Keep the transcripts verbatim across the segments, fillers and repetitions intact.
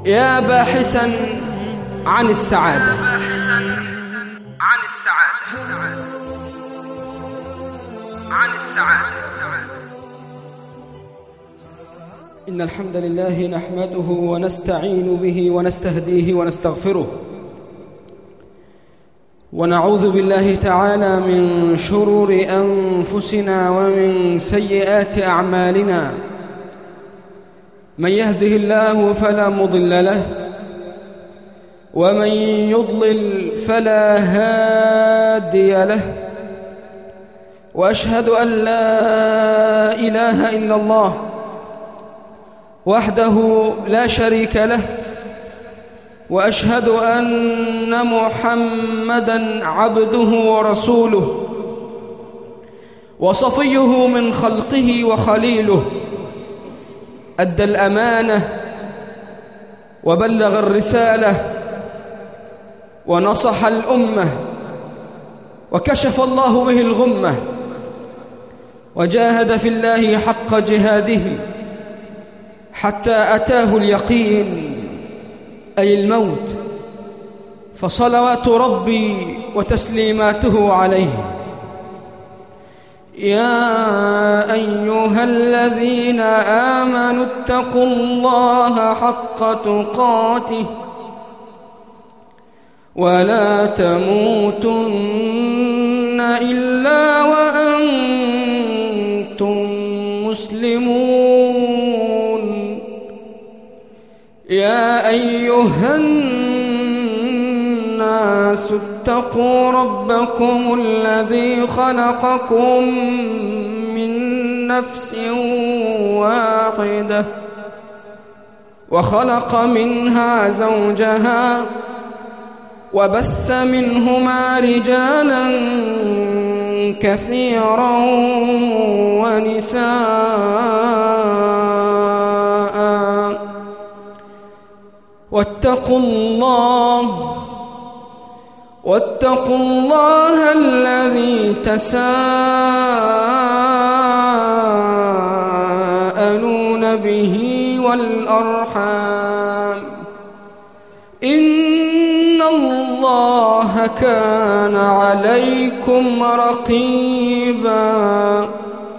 يا باحثا عن السعادة عن السعادة عن السعادة إن الحمد لله نحمده ونستعين به ونستهديه ونستغفره، ونعوذ بالله تعالى من شرور أنفسنا ومن سيئات أعمالنا. من يهده الله فلا مضل له، ومن يضلل فلا هادي له، وأشهد أن لا إله إلا الله وحده لا شريك له، وأشهد أن محمدًا عبده ورسوله وصفيه من خلقه وخليله، أدى الأمانة وبلغ الرسالة ونصح الأمة، وكشف الله به الغمة، وجاهد في الله حق جهاده حتى أتاه اليقين أي الموت، فصلوات ربي وتسليماته عليه. يا أيها الذين آمنوا اتقوا الله حق تقاته ولا تموتن إلا وأنتم مسلمون. يا أيها الناس اتقوا ربكم الذي خلقكم من نفس واحدة وخلق منها زوجها وبث منهما رجالا كثيرا ونساء، واتقوا الله واتقوا الله الذي تساءلون به والأرحام، إن الله كان عليكم رقيبا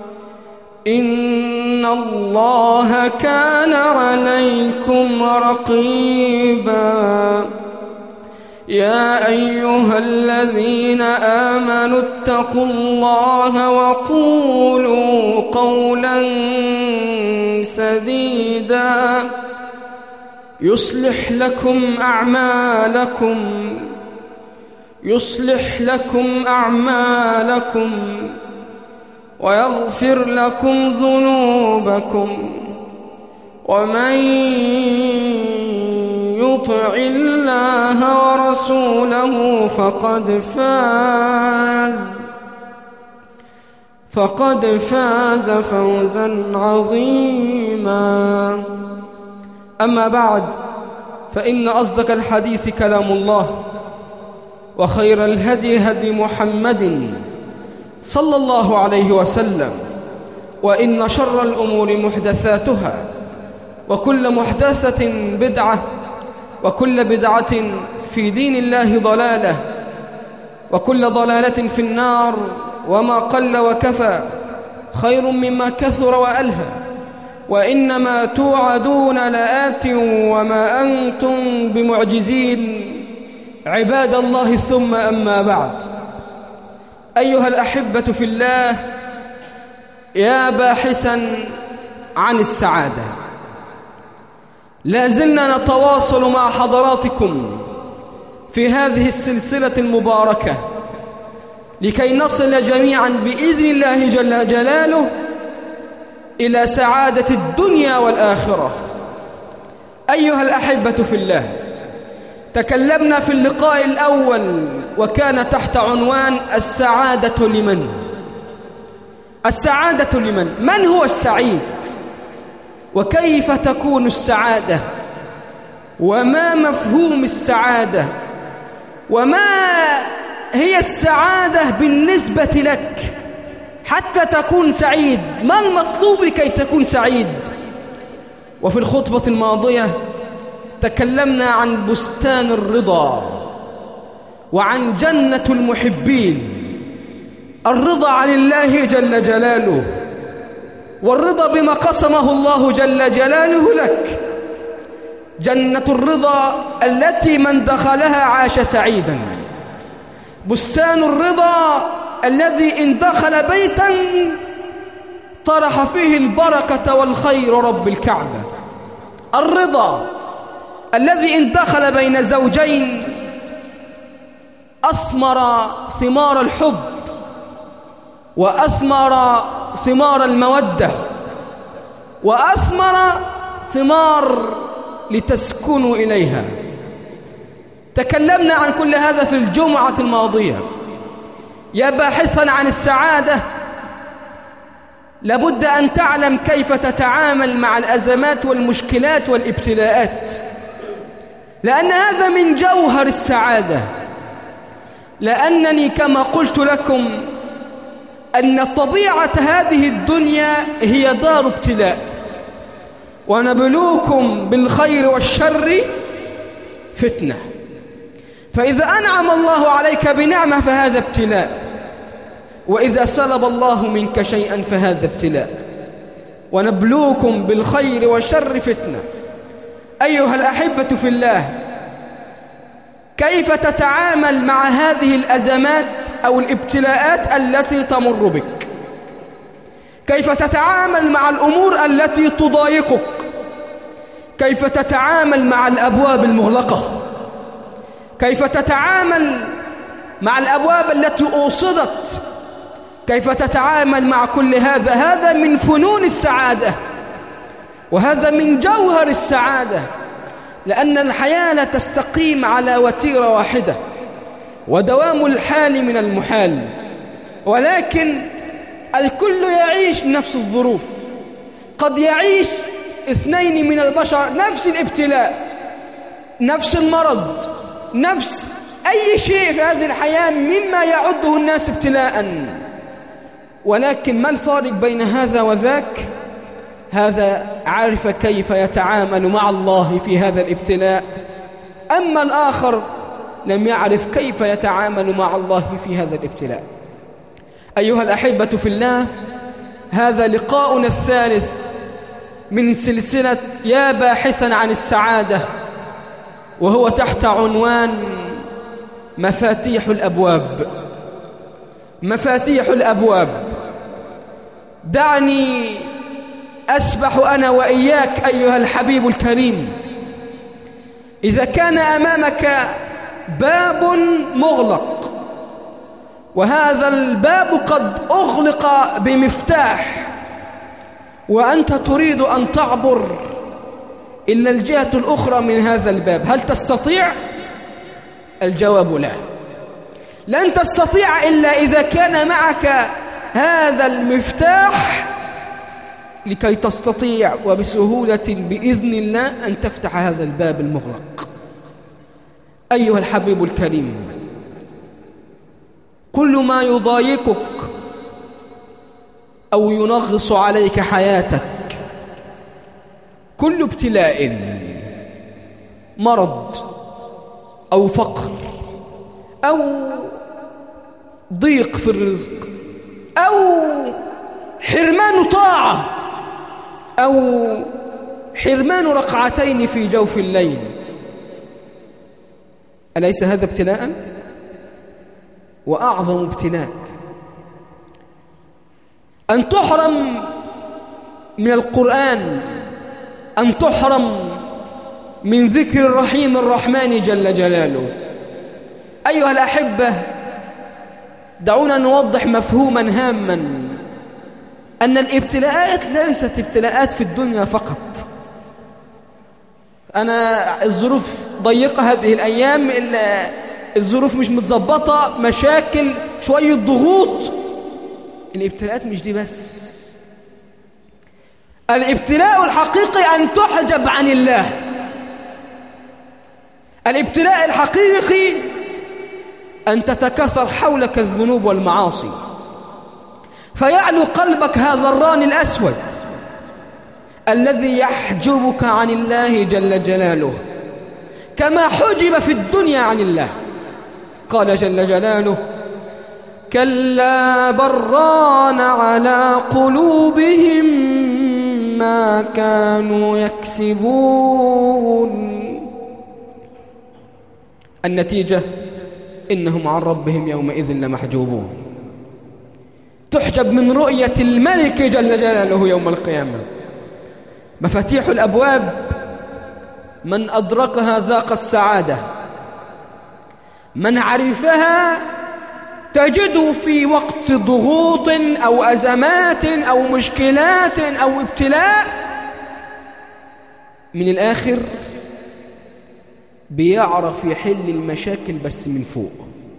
إن الله كان عليكم رقيبا يا أيها الذين آمنوا اتقوا الله وقولوا قولا سديدا يصلح لكم أعمالكم يصلح لكم أعمالكم ويغفر لكم ذنوبكم، ومن يطع الله ورسوله فقد فاز فقد فاز فوزا عظيما. أما بعد، فإن أصدق الحديث كلام الله، وخير الهدي هدي محمد صلى الله عليه وسلم، وإن شر الأمور محدثاتها، وكل محدثة بدعة، وكل بدعة في دين الله ضلالة، وكل ضلالة في النار، وما قل وكفى خير مما كثر وألهى، وإنما توعدون لآت وما أنتم بمعجزين. عباد الله، ثم أما بعد، أيها الأحبة في الله، يا باحثا عن السعادة، لا زلنا نتواصل مع حضراتكم في هذه السلسلة المباركة لكي نصل جميعا بإذن الله جل جلاله إلى سعادة الدنيا والآخرة. أيها الأحبة في الله، تكلمنا في اللقاء الأول وكان تحت عنوان السعادة لمن؟ السعادة لمن؟ من هو السعيد؟ وكيف تكون السعادة؟ وما مفهوم السعادة؟ وما هي السعادة بالنسبة لك حتى تكون سعيد؟ ما المطلوب لكي تكون سعيد؟ وفي الخطبة الماضية تكلمنا عن بستان الرضا وعن جنة المحبين، الرضا عن الله جل جلاله، والرضا بما قسمه الله جل جلاله لك. جنة الرضا التي من دخلها عاش سعيدا، بستان الرضا الذي إن دخل بيتا طرح فيه البركة والخير رب الكعبة. الرضا الذي إن دخل بين زوجين أثمر ثمار الحب وأثمر ثمار المودة وأثمر ثمار لتسكنوا إليها. تكلمنا عن كل هذا في الجمعة الماضية. يا باحثا عن السعادة، لابد أن تعلم كيف تتعامل مع الأزمات والمشكلات والابتلاءات، لأن هذا من جوهر السعادة. لأنني كما قلت لكم أن طبيعة هذه الدنيا هي دار ابتلاء، ونبلوكم بالخير والشر فتنة. فإذا أنعم الله عليك بنعمة فهذا ابتلاء، وإذا سلب الله منك شيئا فهذا ابتلاء. ونبلوكم بالخير والشر فتنة. أيها الأحبة في الله، كيف تتعامل مع هذه الأزمات أو الابتلاءات التي تمر بك؟ كيف تتعامل مع الأمور التي تضايقك؟ كيف تتعامل مع الأبواب المغلقة؟ كيف تتعامل مع الأبواب التي أوصدت؟ كيف تتعامل مع كل هذا؟ هذا من فنون السعادة، وهذا من جوهر السعادة، لأن الحياة لا تستقيم على وتيرة واحدة، ودوام الحال من المحال، ولكن الكل يعيش نفس الظروف. قد يعيش اثنين من البشر نفس الابتلاء، نفس المرض، نفس أي شيء في هذه الحياة مما يعده الناس ابتلاء، ولكن ما الفارق بين هذا وذاك؟ هذا عارف كيف يتعامل مع الله في هذا الابتلاء، أما الآخر لم يعرف كيف يتعامل مع الله في هذا الابتلاء. أيها الأحبة في الله، هذا لقاؤنا الثالث من سلسلة يا باحثا عن السعادة، وهو تحت عنوان مفاتيح الأبواب. مفاتيح الأبواب. دعني أسبح أنا وإياك أيها الحبيب الكريم. إذا كان أمامك باب مغلق، وهذا الباب قد أغلق بمفتاح، وأنت تريد أن تعبر إلا الجهة الأخرى من هذا الباب، هل تستطيع؟ الجواب لا. لن تستطيع إلا إذا كان معك هذا المفتاح لكي تستطيع وبسهولة بإذن الله أن تفتح هذا الباب المغلق. أيها الحبيب الكريم، كل ما يضايقك أو ينغص عليك حياتك، كل ابتلاء، مرض أو فقر أو ضيق في الرزق أو حرمان طاعة أو حرمان ركعتين في جوف الليل، أليس هذا ابتلاء؟ وأعظم ابتلاء أن تحرم من القرآن، أن تحرم من ذكر الرحيم الرحمن جل جلاله. أيها الأحبة، دعونا نوضح مفهوما هاما، أن الابتلاءات ليست ابتلاءات في الدنيا فقط. أنا الظروف ضيقة هذه الأيام، الظروف مش متظبطة، مشاكل، شوية ضغوط. الابتلاءات مش دي بس. الابتلاء الحقيقي أن تحجب عن الله. الابتلاء الحقيقي أن تتكاثر حولك الذنوب والمعاصي، فيعلو قلبك هذا الران الأسود الذي يحجبك عن الله جل جلاله. كما حجب في الدنيا عن الله. قال جل جلاله: كلا بران على قلوبهم ما كانوا يكسبون. النتيجة إنهم عن ربهم يومئذ لمحجوبون. تحجب من رؤية الملك جل جلاله يوم القيامة. مفاتيح الأبواب من أدركها ذاق السعادة، من عرفها تجد في وقت ضغوط أو أزمات أو مشكلات أو ابتلاء من الآخر بيعرف يحل المشاكل بس من فوق.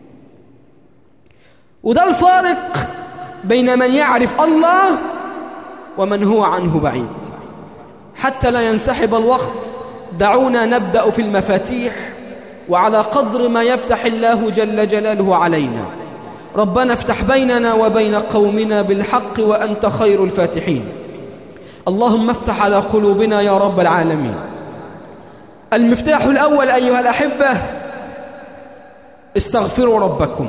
وده الفارق بين من يعرف الله ومن هو عنه بعيد. حتى لا ينسحب الوقت دعونا نبدأ في المفاتيح وعلى قدر ما يفتح الله جل جلاله علينا. ربنا افتح بيننا وبين قومنا بالحق وأنت خير الفاتحين. اللهم افتح على قلوبنا يا رب العالمين. المفتاح الأول أيها الأحبة: استغفروا ربكم.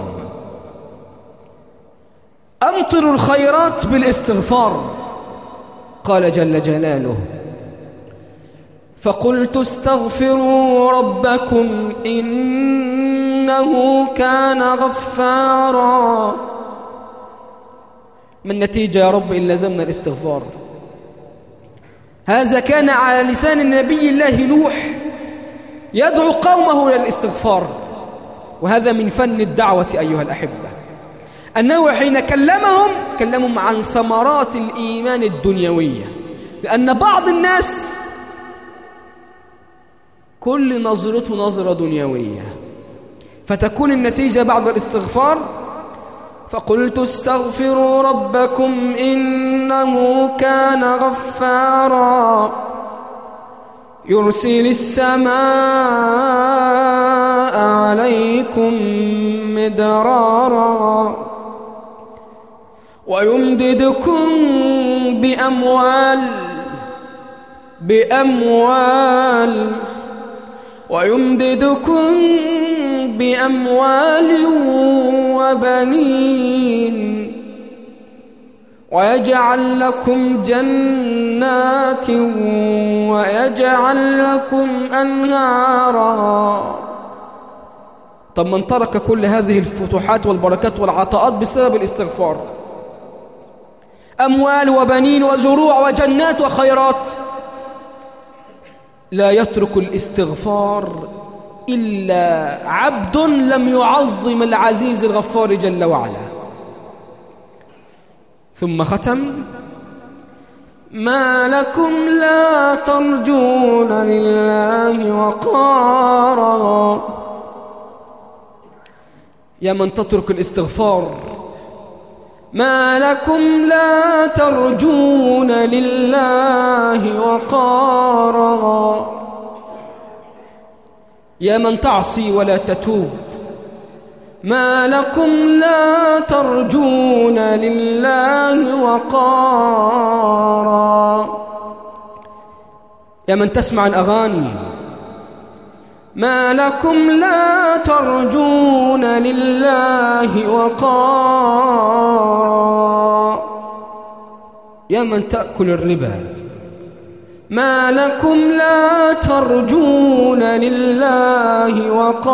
أمطروا الخيرات بالاستغفار. قال جل جلاله: فقلت استغفروا ربكم إنه كان غفارا. ما النتيجة يا رب إن لزمنا الاستغفار؟ هذا كان على لسان النبي الله نوح يدعو قومه للاستغفار. وهذا من فن الدعوة أيها الأحبة، أنه حين كلمهم كلمهم عن ثمرات الإيمان الدنيوية، لأن بعض الناس كل نظرته نظرة دنيوية، فتكون النتيجة بعد الاستغفار: فقلت استغفروا ربكم إنه كان غفارا يرسل السماء عليكم مدرارا ويمددكم بأموال بأموال ويمددكم بأموال وبنين ويجعل لكم جنات ويجعل لكم أنهارا. طب من ترك كل هذه الفتوحات والبركات والعطاءات بسبب الاستغفار، أموال وبنين وزروع وجنات وخيرات، لا يترك الاستغفار إلا عبد لم يعظم العزيز الغفار جل وعلا. ثم ختم: ما لكم لا ترجون لله وقارا. يا من تترك الاستغفار، ما لكم لا ترجون لله وقارا. يا من تعصي ولا تتوب، ما لكم لا ترجون لله وقارا. يا من تسمع الأغاني، ما لكم لا ترجون لله وقارا. يا من تأكل الربا، ما لكم لا ترجون لله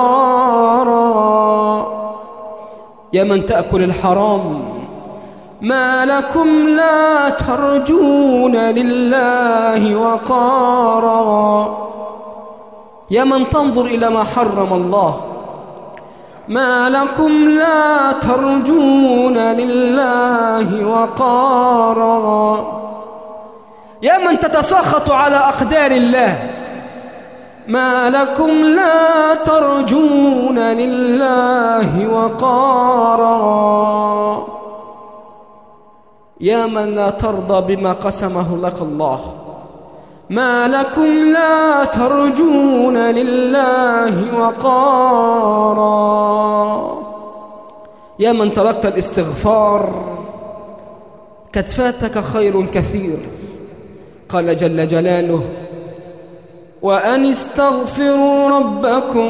وقارا. يا من تأكل الحرام، ما لكم لا ترجون لله وقارا. يا من تنظر إلى ما حرم الله، ما لكم لا ترجون لله وقارا. يا من تتساخط على أقدار الله، ما لكم لا ترجون لله وقارا. يا من لا ترضى بما قسمه لك الله، ما لكم لا ترجون لله وقارا. يا من تركت الاستغفار قد فاتك خير كثير. قال جل جلاله: وأن استغفروا ربكم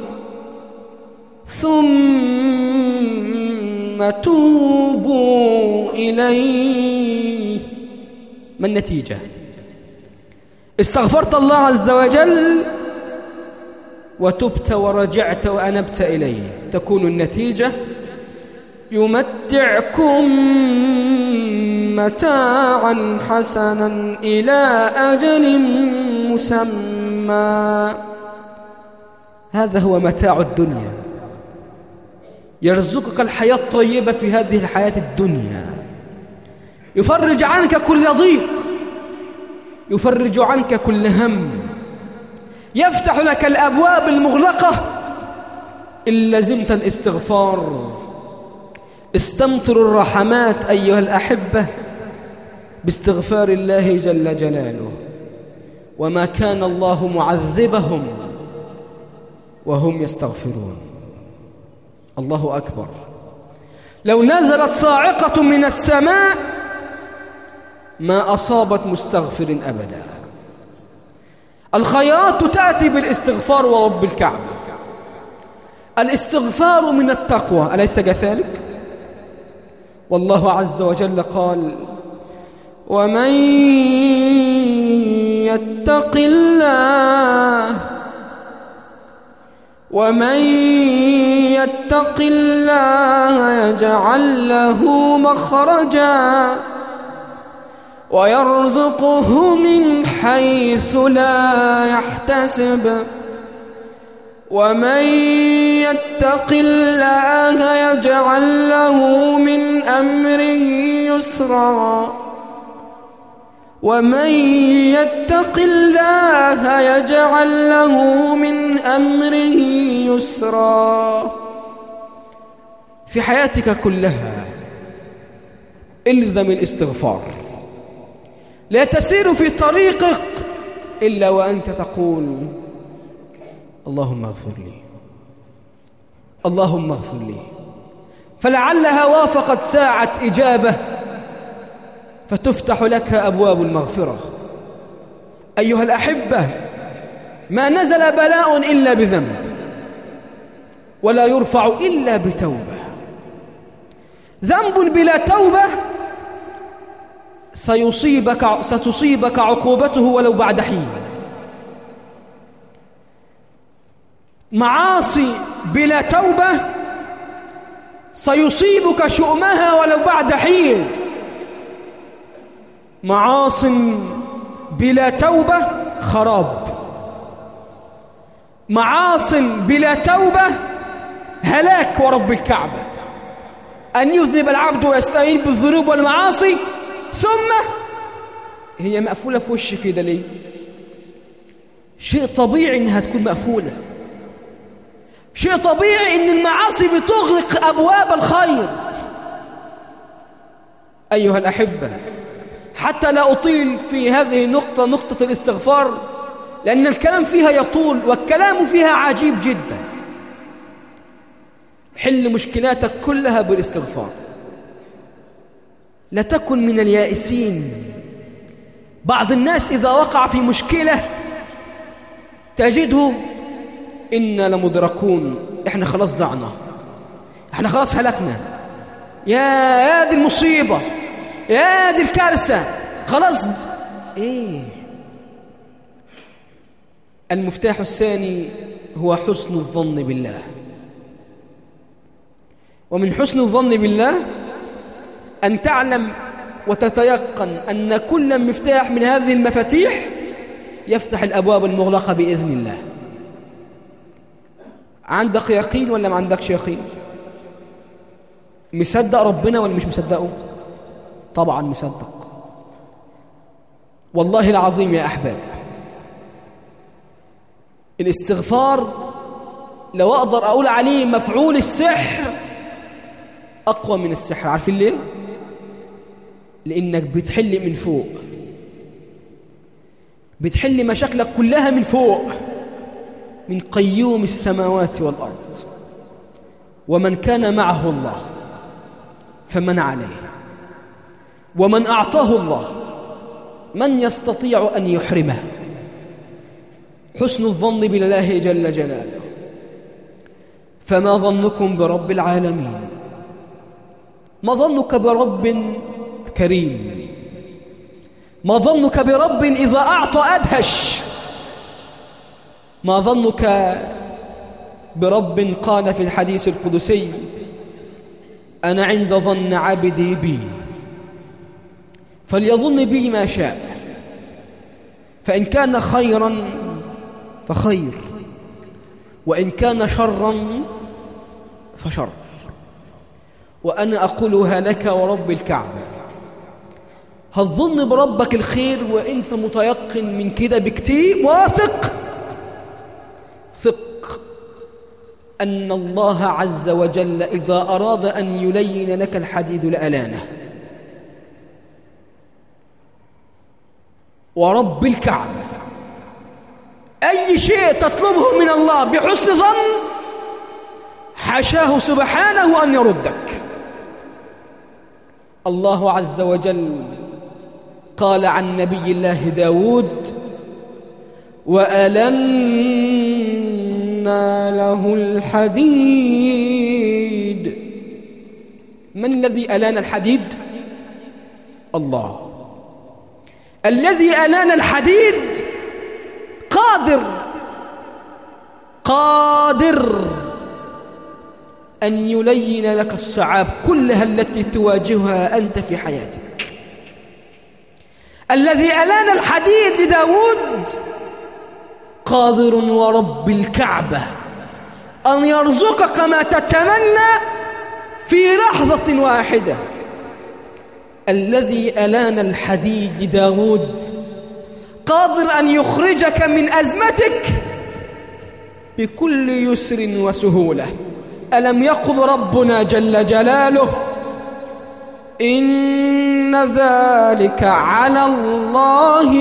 ثم توبوا إليه. ما النتيجة؟ استغفرت الله عز وجل وتبت ورجعت وأنبت إليه، تكون النتيجة يمتعكم متاعا حسنا إلى أجل مسمى. هذا هو متاع الدنيا، يرزقك الحياة الطيبة في هذه الحياة الدنيا، يفرج عنك كل ضيق، يفرج عنك كل هم، يفتح لك الأبواب المغلقة إن لزمت الاستغفار. استمطروا الرحمات أيها الأحبة باستغفار الله جل جلاله. وما كان الله معذبهم وهم يستغفرون. الله أكبر. لو نزلت صاعقة من السماء ما أصابت مستغفر أبدا. الخيرات تأتي بالاستغفار ورب الكعبة. الاستغفار من التقوى، أليس كذلك؟ والله عز وجل قال: ومن يتق الله ومن يتق الله يجعل له مخرجا ويرزقه من حيث لا يحتسب ومن يتق الله يجعل له من أمره يسرا ومن يتق الله يجعل له من أمره يسرا. في حياتك كلها الزم الاستغفار، لا تسير في طريقك إلا وأنت تقول: اللهم اغفر لي، اللهم اغفر لي. فلعلها وافقت ساعة إجابة فتفتح لك أبواب المغفرة. أيها الأحبة، ما نزل بلاء إلا بذنب، ولا يرفع إلا بتوبة. ذنب بلا توبة سيصيبك ستصيبك عقوبته ولو بعد حين. معاصي بلا توبة سيصيبك شؤمها ولو بعد حين. معاص بلا توبة خراب، معاص بلا توبة هلاك ورب الكعبة. أن يذنب العبد ويستعين بالذنوب والمعاصي ثم هي مقفولة في وش كده ليه؟ شيء طبيعي إنها تكون مقفولة، شيء طبيعي إن المعاصي بتغلق أبواب الخير. أيها الأحبة، حتى لا أطيل في هذه النقطة، نقطة الاستغفار، لأن الكلام فيها يطول والكلام فيها عجيب جدا. حل مشكلاتك كلها بالاستغفار. لا تكن من اليائسين. بعض الناس إذا وقع في مشكلة تجده: إنا لمدركون، إحنا خلاص ضعنا، إحنا خلاص هلكنا، يا يا دي المصيبة، يا دي الكارثة، خلاص. إيه؟ المفتاح الثاني هو حسن الظن بالله. ومن حسن الظن بالله أن تعلم وتتيقن أن كل مفتاح من هذه المفاتيح يفتح الأبواب المغلقة بإذن الله. عندك يقين ولا ما عندكش يقين؟ مصدق ربنا ولا مش مصدقه؟ طبعا مصدق. والله العظيم يا أحباب، الاستغفار لو أقدر أقول عليه مفعول السحر أقوى من السحر. عارفين ليه؟ لأنك بتحل من فوق، بتحل مشاكلك كلها من فوق، من قيوم السماوات والأرض. ومن كان معه الله فمن عليه، ومن أعطاه الله من يستطيع أن يحرمه. حسن الظن بالله جل جلاله. فما ظنكم برب العالمين؟ ما ظنك برب كريم؟ ما ظنك برب إذا أعطى أدهش؟ ما ظنك برب قال في الحديث القدسي: أنا عند ظن عبدي بي فليظن بي ما شاء، فإن كان خيرا فخير، وإن كان شرا فشر. وأنا أقولها لك ورب الكعبة: هتظن بربك الخير وإنت متيقن من كده بكتير، واثق ثق أن الله عز وجل إذا أراد أن يلين لك الحديد لألانه. ورب الكعبة أي شيء تطلبه من الله بحسن ظن حاشاه سبحانه أن يردك. الله عز وجل قال عن نبي الله داود: وألنا له الحديد. من الذي ألان الحديد؟ الله. الذي ألان الحديد قادر قادر أن يلين لك الصعاب كلها التي تواجهها أنت في حياتك. الذي ألان الحديد لداود قادر ورب الكعبة أن يرزقك ما تتمنى في لحظة واحدة. الذي ألان الحديد لداود قادر أن يخرجك من أزمتك بكل يسر وسهولة. ألم يقل ربنا جل جلاله: إن ذلك على الله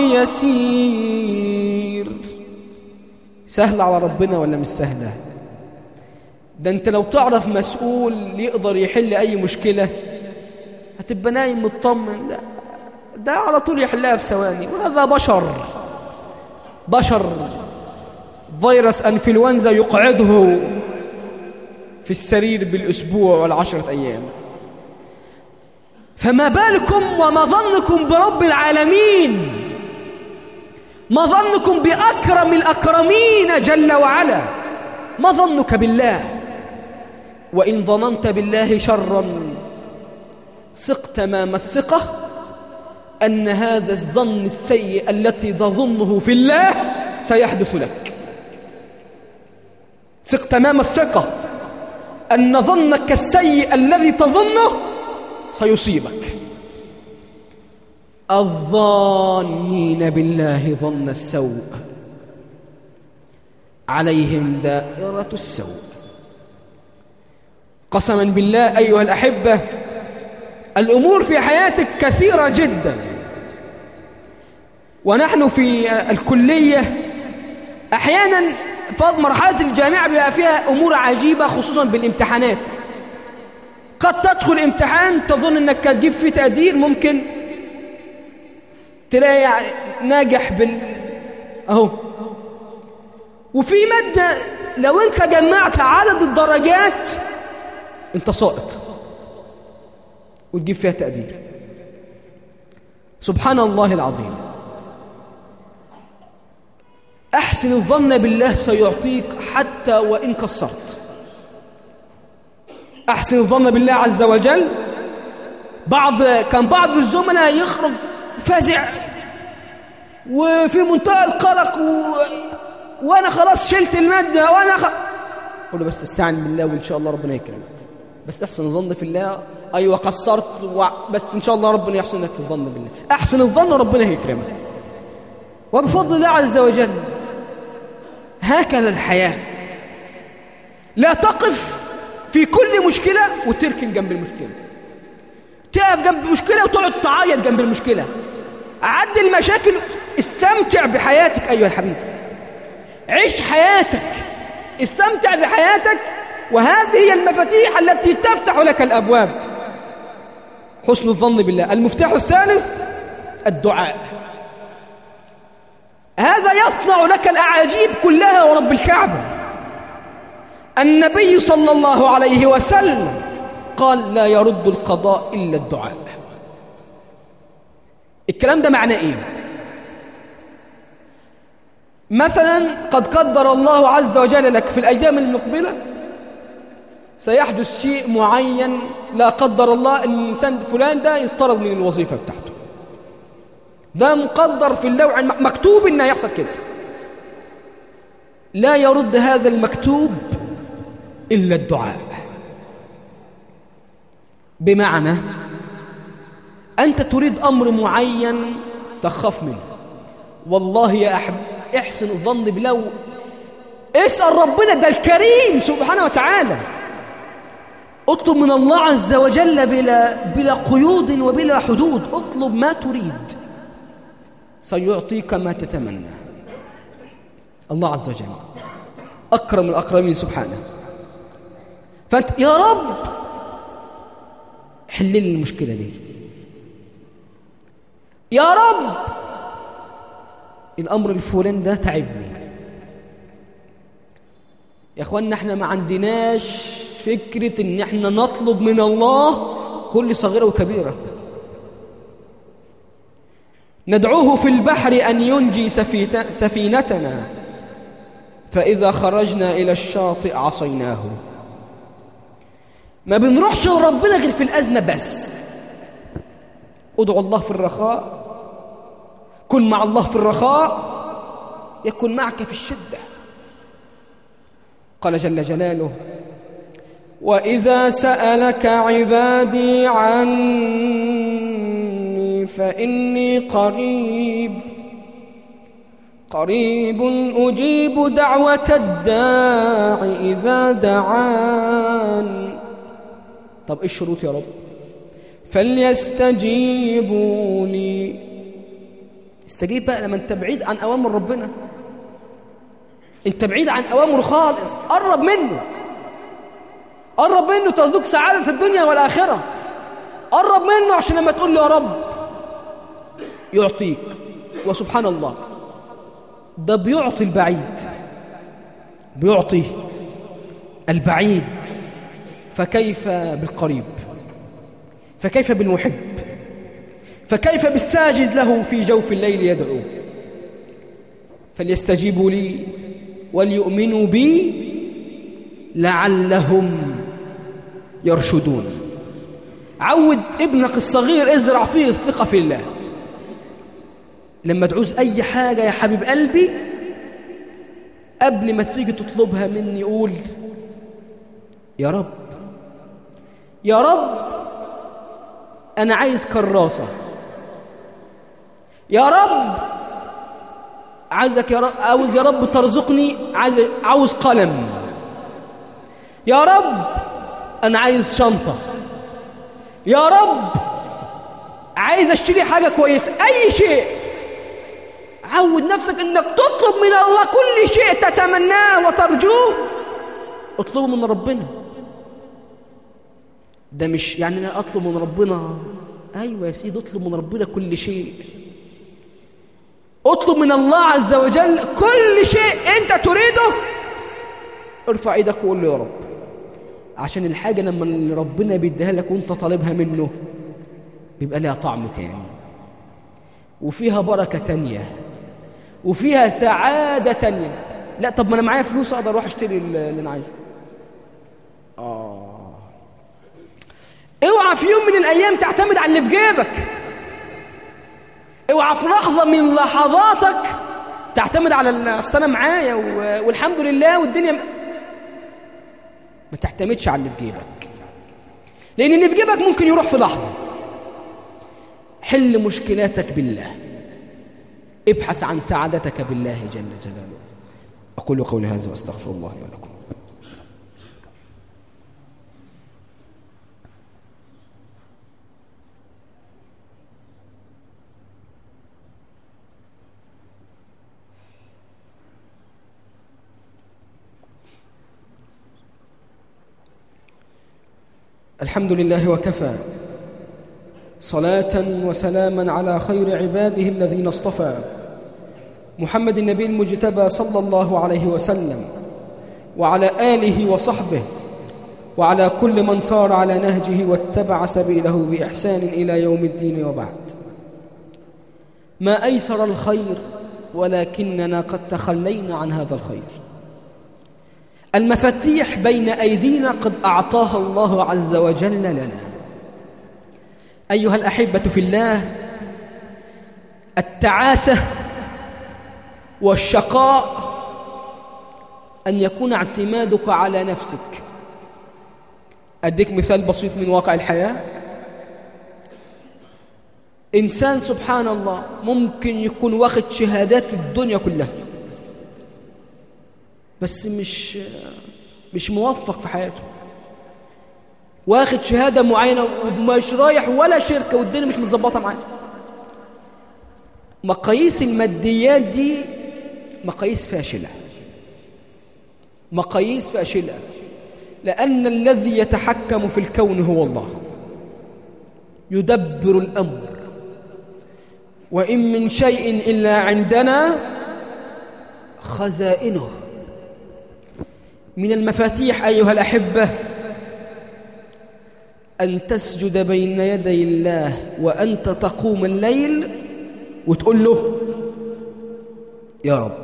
يسير. سهل على ربنا ولا مش سهلة؟ ده انت لو تعرف مسؤول يقدر يحل أي مشكلة هتبقى نايم مطمن، ده, ده على طول يحلها في ثواني. وهذا بشر بشر فيروس أنفلونزا يقعده في السرير بالأسبوع والعشرة أيام، فما بالكم وما ظنكم برب العالمين؟ ما ظنكم بأكرم الأكرمين جل وعلا؟ ما ظنك بالله؟ وإن ظننت بالله شرا ثق تمام الثقة أن هذا الظن السيء التي تظنه في الله سيحدث لك. ثق تمام الثقة أن ظنك السيء الذي تظنه سيصيبك. الظانين بالله ظن السوء عليهم دائرة السوء. قسما بالله أيها الأحبة، الأمور في حياتك كثيرة جدا، ونحن في الكلية أحيانا في مرحلة الجامعة بيبقى فيها أمور عجيبة، خصوصا بالامتحانات. قد تدخل امتحان تظن أنك تجيب فيه تقدير، ممكن تلاقي يعني ناجح بال أهو. وفي مادة لو أنت جمعت عدد الدرجات أنت ساقط وتجيب فيها تقدير. سبحان الله العظيم. أحسن الظن بالله سيعطيك حتى وإن قصرت. أحسن الظن بالله عز وجل. بعض كان بعض الزملاء يخرج فزع وفي منتهى القلق و... وأنا خلاص شلت المادة وأنا خ... قل له بس استعن بالله وإن شاء الله ربنا يكرمك. بس أحسن الظن في الله. أيوة قصرت و... بس إن شاء الله ربنا يحسن لك الظن بالله. أحسن الظن ربنا يكرمك وبفضل الله عز وجل. هكذا الحياة. لا تقف في كل مشكلة وتركن جنب المشكلة، تقف جنب المشكلة وتقعد تعيط جنب المشكلة. عد المشاكل، استمتع بحياتك أيها الحبيب، عيش حياتك، استمتع بحياتك، وهذه هي المفاتيح التي تفتح لك الأبواب. حسن الظن بالله. المفتاح الثالث الدعاء. هذا يصنع لك الأعاجيب كلها ورب الكعبة. النبي صلى الله عليه وسلم قال لا يرد القضاء إلا الدعاء. الكلام ده معناه إيه؟ مثلا قد قدر الله عز وجل لك في الأيام المقبلة سيحدث شيء معين، لا قدر الله أن الإنسان فلان ده يطرد من الوظيفة بتاعته، ده مقدر في اللوح مكتوب إنه يحصل كده. لا يرد هذا المكتوب إلا الدعاء. بمعنى أنت تريد أمر معين تخاف منه، والله يا أحب احسن الظن بالله، اسأل ربنا، ده الكريم سبحانه وتعالى. اطلب من الله عز وجل بلا, بلا قيود وبلا حدود، اطلب ما تريد سيعطيك ما تتمنى. الله عز وجل أكرم الأكرمين سبحانه. فأنت يا رب حل لي المشكلة دي، يا رب الأمر الفلاني ده تعبني. يا أخوانا احنا ما عندناش فكرة ان احنا نطلب من الله كل صغيرة وكبيرة. ندعوه في البحر أن ينجي سفينتنا، فإذا خرجنا إلى الشاطئ عصيناه. ما بنروحش لربنا غير في الأزمة بس. ادعو الله في الرخاء، كن مع الله في الرخاء يكن معك في الشدة. قال جل جلاله وإذا سألك عبادي عني فإني قريب قريب أجيب دعوة الداع إذا دعان. طب إيش الشروط يا رب؟ فليستجيبوا لي. استجيب بقى لما انت بعيد عن أوامر ربنا، انت بعيد عن أوامره خالص، قرب منه، قرب منه ترزق سعادة الدنيا والآخرة. قرب منه عشان لما تقول له يا رب يعطيك. وسبحان الله ده بيعطي البعيد، بيعطي البعيد، فكيف بالقريب؟ فكيف بالمحب؟ فكيف بالساجد له في جوف الليل يدعو؟ فليستجيبوا لي وليؤمنوا بي لعلهم يرشدون. عود ابنك الصغير، ازرع فيه الثقة في الله. لما تعوز أي حاجة يا حبيب قلبي قبل ما تيجي تطلبها مني قول يا رب، يا رب أنا عايز كراسة، يا رب عايزك يا رب، عاوز يا رب ترزقني، عايز عاوز قلم، يا رب أنا عايز شنطة، يا رب عايز أشتري حاجة كويسة، أي شيء. عود نفسك أنك تطلب من الله كل شيء تتمناه وترجوه، اطلبه من ربنا. ده مش يعني أنا أطلب من ربنا، أيوة يا سيدي اطلب من ربنا كل شيء، اطلب من الله عز وجل كل شيء أنت تريده. ارفع ايدك وقول له يا رب، عشان الحاجة لما ربنا بيديها لك وانت طالبها منه بيبقى لها طعم تاني، وفيها بركة تانية، وفيها سعادة تانية. لا طب ما أنا معايا فلوس أقدر أروح أشتري اللي أنا عايزه. آه اوعى في يوم من الأيام تعتمد على اللي في جيبك، اوعى في لحظة من لحظاتك تعتمد على أصل أنا معايا والحمد لله والدنيا. ما تعتمدش على اللي في جيبك، لأن اللي في جيبك ممكن يروح في لحظة. حل مشكلاتك بالله، ابحث عن سعادتك بالله جل جلاله. أقول قولي هذا وأستغفر الله لي ولكم. الحمد لله وكفى، صلاة وسلاما على خير عباده الذين اصطفى، محمد النبي المجتبى صلى الله عليه وسلم، وعلى آله وصحبه، وعلى كل من صار على نهجه واتبع سبيله بإحسان إلى يوم الدين. وبعد، ما أيسر الخير ولكننا قد تخلينا عن هذا الخير. المفاتيح بين أيدينا قد أعطاها الله عز وجل لنا. أيها الأحبة في الله، التعاسة والشقاء أن يكون اعتمادك على نفسك. أديك مثال بسيط من واقع الحياة. إنسان سبحان الله ممكن يكون واخد شهادات الدنيا كلها، بس مش مش موفق في حياته، واخد شهادة معينة ومش رايح ولا شركة والدنيا مش متظبطة معاه. مقاييس الماديات دي مقاييس فاشلة، مقاييس فاشلة، لأن الذي يتحكم في الكون هو الله، يدبر الأمر، وإن من شيء إلا عندنا خزائنه. من المفاتيح أيها الأحبة أن تسجد بين يدي الله وأنت تقوم الليل وتقول له يا رب.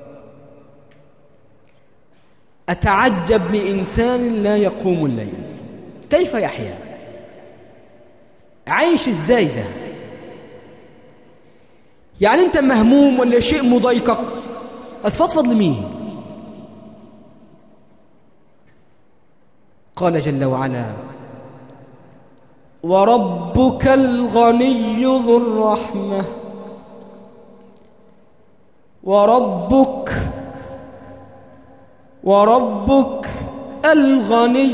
أتعجب لإنسان لا يقوم الليل، كيف يحيا؟ عايش إزاي ده؟ يعني أنت مهموم ولا شيء مضايقك، أتفضفض لمين؟ قال جل وعلا: وربك الغني ذو الرحمة. وربك وربك الغني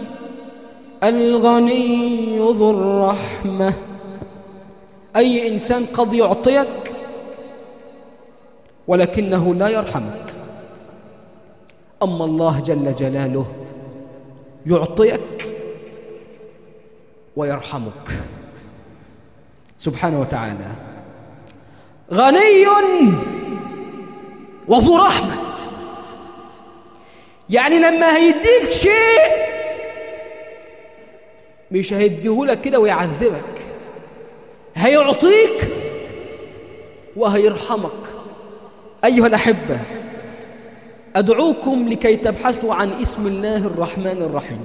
الغني ذو الرحمة. أي إنسان قد يعطيك ولكنه لا يرحمك، أما الله جل جلاله يعطيك ويرحمك سبحانه وتعالى. غني وذو رحمة، يعني لما هيديك شيء مش هيديهولك كده ويعذبك، هيعطيك وهيرحمك. أيها الأحبة، أدعوكم لكي تبحثوا عن اسم الله الرحمن الرحيم،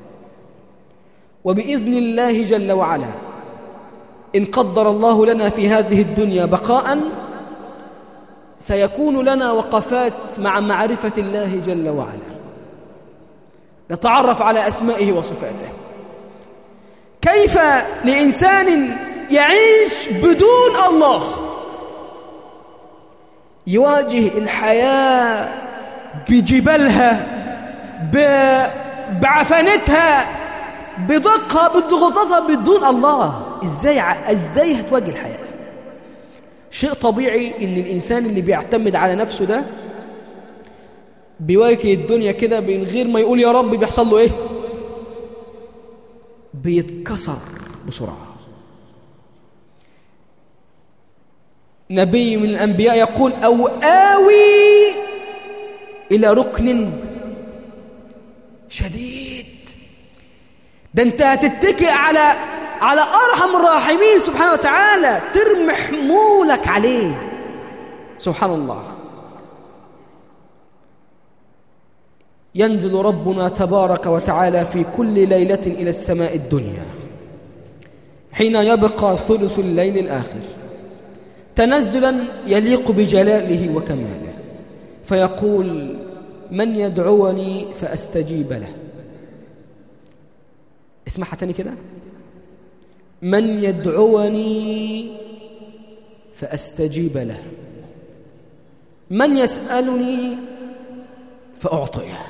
وبإذن الله جل وعلا إن قدر الله لنا في هذه الدنيا بقاء سيكون لنا وقفات مع معرفة الله جل وعلا، نتعرف على أسمائه وصفاته. كيف لإنسان يعيش بدون الله يواجه الحياة بجبالها بعفنتها بدقها بضغطتها بدون الله؟ ازاي ازاي هتواجه الحياة؟ شيء طبيعي ان الانسان اللي بيعتمد على نفسه ده بيواجه الدنيا كده من غير ما يقول يا رب، بيحصل له ايه؟ بيتكسر بسرعة. نبي من الأنبياء يقول: أو آوي إلى ركن شديد. ده أنت هتتكئ على على أرحم الراحمين سبحانه وتعالى، ترمي حمولك عليه سبحان الله. ينزل ربنا تبارك وتعالى في كل ليلة إلى السماء الدنيا حين يبقى ثلث الليل الآخر تنزلا يليق بجلاله وكماله، فيقول: من يدعوني فأستجيب له. اسمعها تاني كده: من يدعوني فأستجيب له، من يسألني فأعطيه،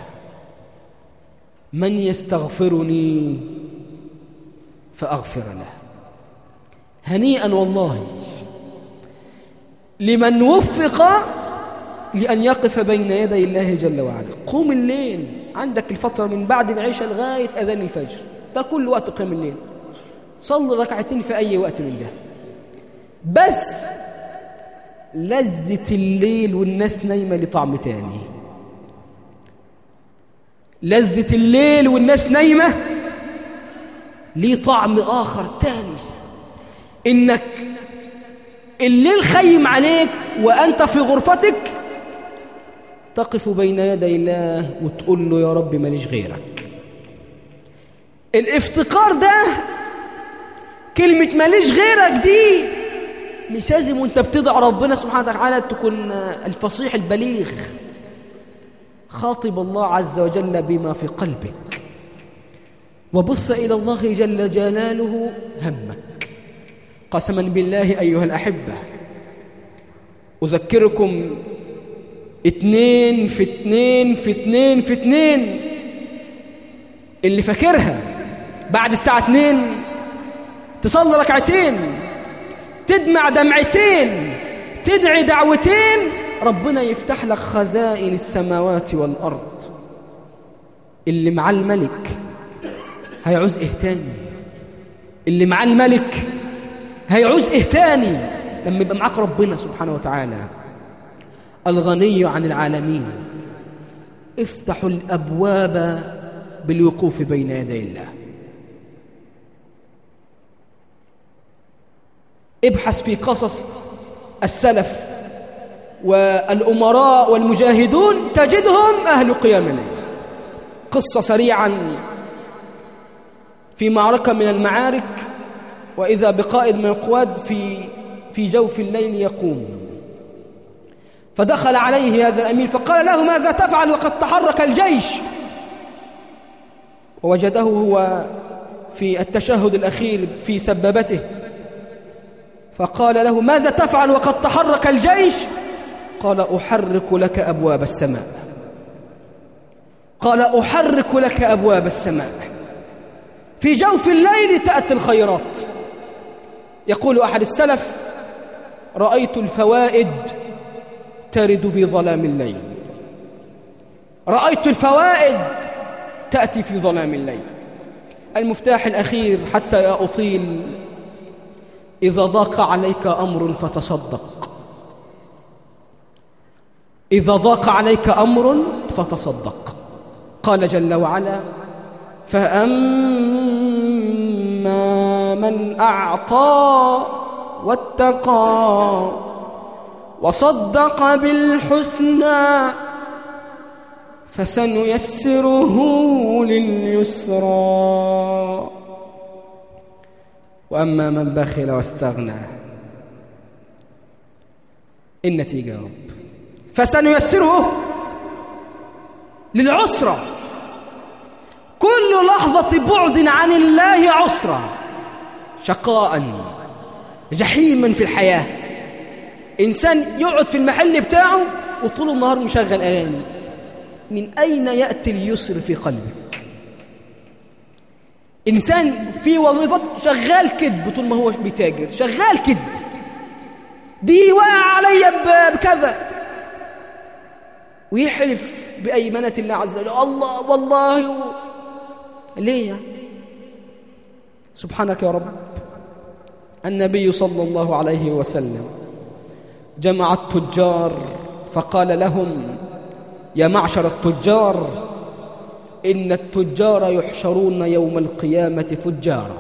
من يستغفرني فأغفر له. هنيئا والله لمن وفق لأن يقف بين يدي الله جل وعلا. قوم الليل، عندك الفترة من بعد العشاء لغاية أذان الفجر، ده كل وقت قيام الليل، صل ركعتين في أي وقت من ده. بس لذة الليل والناس نايمة لطعم تاني. لذة الليل والناس نايمة ليه طعم آخر تاني، إنك الليل خيم عليك وأنت في غرفتك تقف بين يدي الله وتقول له يا رب ماليش غيرك. الافتقار ده، كلمة ماليش غيرك دي مش لازم وانت بتدعو ربنا سبحانه وتعالى تكون الفصيح البليغ. خاطب الله عز وجل بما في قلبك، وبث إلى الله جل جلاله همك. قسما بالله أيها الأحبة، أذكركم اتنين في اتنين في اتنين في اتنين، اللي فاكرها بعد الساعة اتنين تصلي ركعتين، تدمع دمعتين، تدعي دعوتين، ربنا يفتح لك خزائن السماوات والأرض. اللي مع الملك هيعوز إيه تاني؟ اللي مع الملك هيعوز إيه تاني لما يبقى معاك ربنا سبحانه وتعالى الغني عن العالمين؟ افتحوا الأبواب بالوقوف بين يدي الله. ابحث في قصص السلف والأمراء والمجاهدون تجدهم أهل قيام الليل. قصة سريعا، في معركة من المعارك وإذا بقائد من القواد في في جوف الليل يقوم، فدخل عليه هذا الأمير فقال له ماذا تفعل وقد تحرك الجيش؟ ووجده هو في التشهد الأخير في سبابته، فقال له ماذا تفعل وقد تحرك الجيش؟ قال أحرك لك أبواب السماء. قال أحرك لك أبواب السماء. في جوف الليل تأتي الخيرات. يقول أحد السلف رأيت الفوائد ترد في ظلام الليل. رأيت الفوائد تأتي في ظلام الليل. المفتاح الأخير حتى لا أطيل، إذا ضاق عليك أمر فتصدق. إذا ضاق عليك أمر فتصدق. قال جل وعلا فأما من أعطى واتقى وصدق بالحسنى فسنيسره لليسرى وأما من بخل واستغنى. النتيجة يا رب فسنيسره للعسرى. كل لحظة بعد عن الله عسرى، شقاء، جحيما في الحياة. إنسان يقعد في المحل بتاعه وطول النهار مشغل أغاني، من أين يأتي اليسر في قلبك؟ إنسان في وظيفة شغال كذب طول ما هو بيتاجر، شغال كذب، دي وقع علي بكذا، ويحلف بأيمنة الله عز وجل الله والله و... ليه؟ سبحانك يا رب. النبي صلى الله عليه وسلم جمع التجار فقال لهم يا معشر التجار إن التجار يحشرون يوم القيامة فجارا.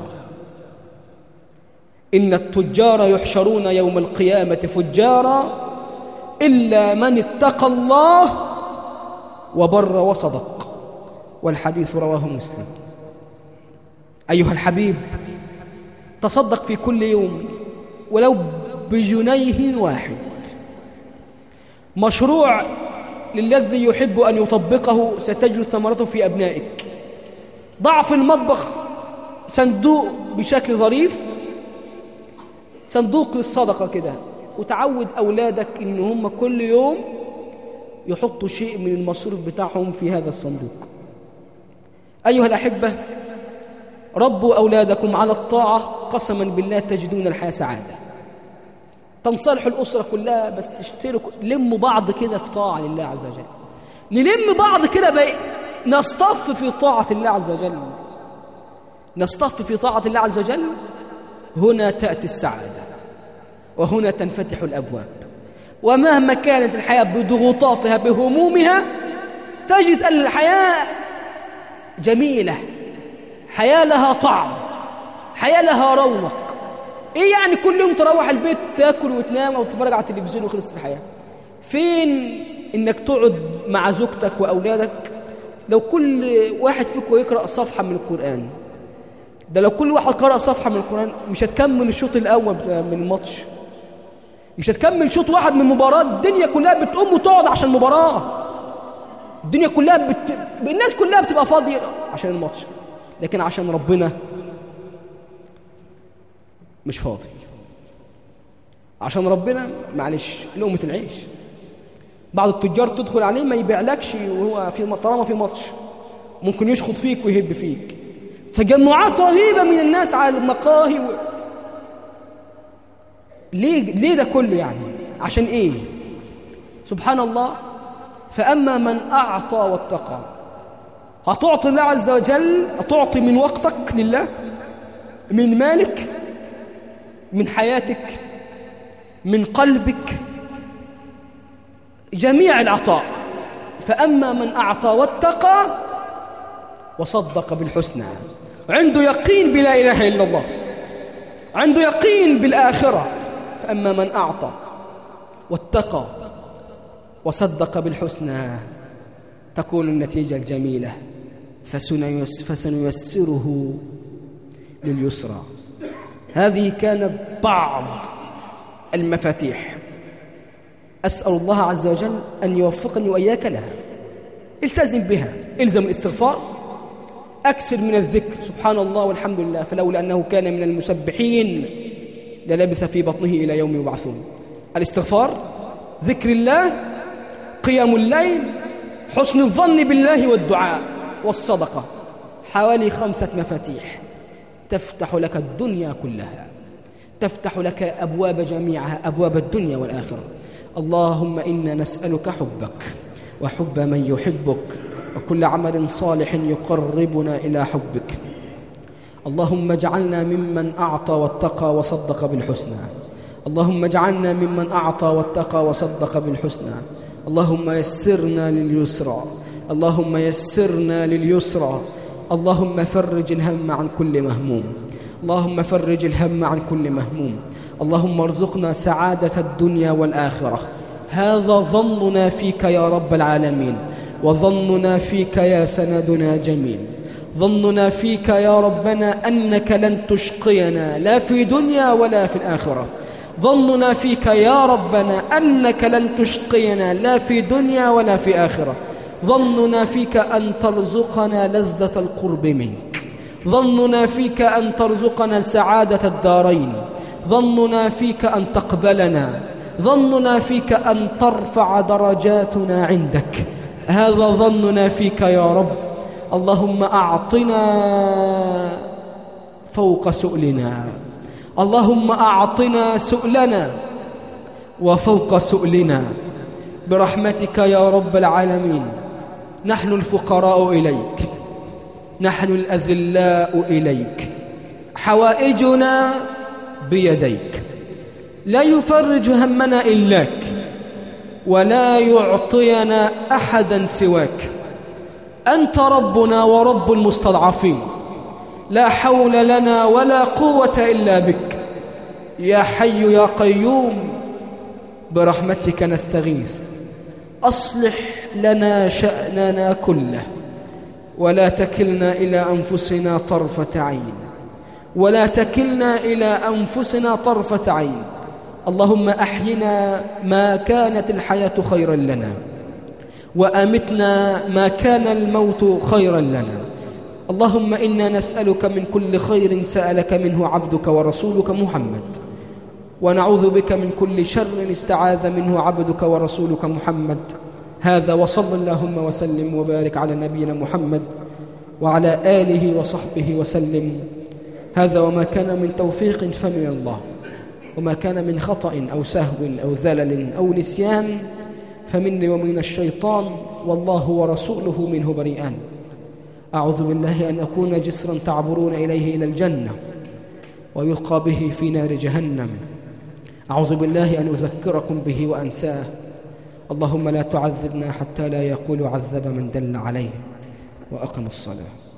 إن التجار يحشرون يوم القيامة فجارا إلا من اتقى الله وبر وصدق. والحديث رواه مسلم. أيها الحبيب، تصدق في كل يوم ولو بجنيه واحد. مشروع للذي يحب أن يطبقه ستجد ثمرته في أبنائك. ضع في المطبخ صندوق بشكل ظريف، صندوق للصدقة كده، وتعود أولادك إن هم كل يوم يحطوا شيء من المصروف بتاعهم في هذا الصندوق. أيها الأحبة، ربوا أولادكم على الطاعة، قسما بالله تجدون الحياة سعادة. تنصلحوا الأسرة كلها، بس تشتركوا، لموا بعض كده في طاعة لله عز وجل. نلم بعض كده بقى، نصطف في طاعة الله عز وجل، نصطف في طاعة الله عز وجل. هنا تأتي السعادة، وهنا تنفتح الأبواب. ومهما كانت الحياة بضغوطاتها بهمومها تجد أن الحياة جميلة، حياة لها طعم، حياة لها رونق. إيه يعني كل يوم تروح البيت تاكل وتنام أو تتفرج على التلفزيون وخلصت الحياة؟ فين إنك تقعد مع زوجتك وأولادك؟ لو كل واحد فيكم يقرأ صفحة من القرآن، ده لو كل واحد قرأ صفحة من القرآن مش هتكمل الشوط الأول من الماتش، مش هتكمل شوط واحد من المباراة. الدنيا كلها بتقوم وتقعد عشان المباراة، الدنيا كلها بت... الناس كلها بتبقى فاضية عشان الماتش، لكن عشان ربنا مش فاضي. عشان ربنا معلش لقمة العيش. بعض التجار تدخل عليه ما يبيعلكش وهو في طالما في ماتش، ممكن يشخط فيك ويهب فيك. تجمعات رهيبة من الناس على المقاهي و... ليه ليه ده كله يعني؟ عشان ايه؟ سبحان الله. فأما من أعطى واتقى، هتعطي الله عز وجل، هتعطي من وقتك لله، من مالك، من حياتك، من قلبك، جميع العطاء. فأما من أعطى واتقى وصدق بالحسنى، عنده يقين بلا إله إلا الله، عنده يقين بالآخرة. فأما من أعطى واتقى وصدق بالحسنى تكون النتيجة الجميلة، فسنيسره لليسرى. هذه كانت بعض المفاتيح. أسأل الله عز وجل أن يوفقني وإياك لها. التزم بها، الزم الاستغفار، أكثر من الذكر سبحان الله والحمد لله، فلولا أنه كان من المسبحين للبث في بطنه إلى يوم يبعثون. الاستغفار، ذكر الله، قيام الليل، حسن الظن بالله والدعاء والصدقة. حوالي خمسة مفاتيح تفتح لك الدنيا كلها، تفتح لك أبواب جميعها، أبواب الدنيا والآخرة. اللهم إنا نسألك حبك وحب من يحبك وكل عمل صالح يقربنا إلى حبك. اللهم اجعلنا ممن أعطى واتقى وصدق بالحسنى. اللهم اجعلنا ممن أعطى واتقى وصدق بالحسنى. اللهم يسرنا لليسرى، اللهم يسرنا لليسرى. اللهم فرج الهم عن كل مهموم، اللهم فرج الهم عن كل مهموم. اللهم ارزقنا سعادة الدنيا والآخرة. هذا ظننا فيك يا رب العالمين، وظننا فيك يا سندنا جميل. ظننا فيك يا ربنا أنك لن تشقينا لا في دنيا ولا في الآخرة. ظننا فيك يا ربنا أنك لن تشقينا لا في دنيا ولا في آخرة. ظننا فيك أن ترزقنا لذة القرب منك. ظننا فيك أن ترزقنا سعادة الدارين. ظننا فيك أن تقبلنا. ظننا فيك أن ترفع درجاتنا عندك. هذا ظننا فيك يا رب. اللهم أعطنا فوق سؤلنا، اللهم أعطنا سؤلنا وفوق سؤلنا برحمتك يا رب العالمين. نحن الفقراء إليك، نحن الأذلاء إليك، حوائجنا بيديك، لا يفرج همنا إلاك، ولا يعطينا أحدا سواك. أنت ربنا ورب المستضعفين، لا حول لنا ولا قوة إلا بك. يا حي يا قيوم برحمتك نستغيث. أصلح لنا شأننا كله، ولا تكلنا إلى أنفسنا طرفة عين، ولا تكلنا إلى أنفسنا طرفة عين. اللهم أحينا ما كانت الحياة خيرا لنا، وأمتنا ما كان الموت خيرا لنا. اللهم إنا نسألك من كل خير سألك منه عبدك ورسولك محمد، ونعوذ بك من كل شر استعاذ منه عبدك ورسولك محمد. هذا وصلى اللهم وسلم وبارك على نبينا محمد وعلى آله وصحبه وسلم. هذا وما كان من توفيق فمن الله، وما كان من خطأ أو سهو أو ذلل أو نسيان فمني ومن الشيطان، والله ورسوله منه بريئان. أعوذ بالله أن أكون جسرا تعبرون إليه إلى الجنة ويلقى به في نار جهنم. أعوذ بالله أن أذكركم به وأنساه. اللهم لا تعذبنا حتى لا يقول عذب من دل عليه. وأقم الصلاة.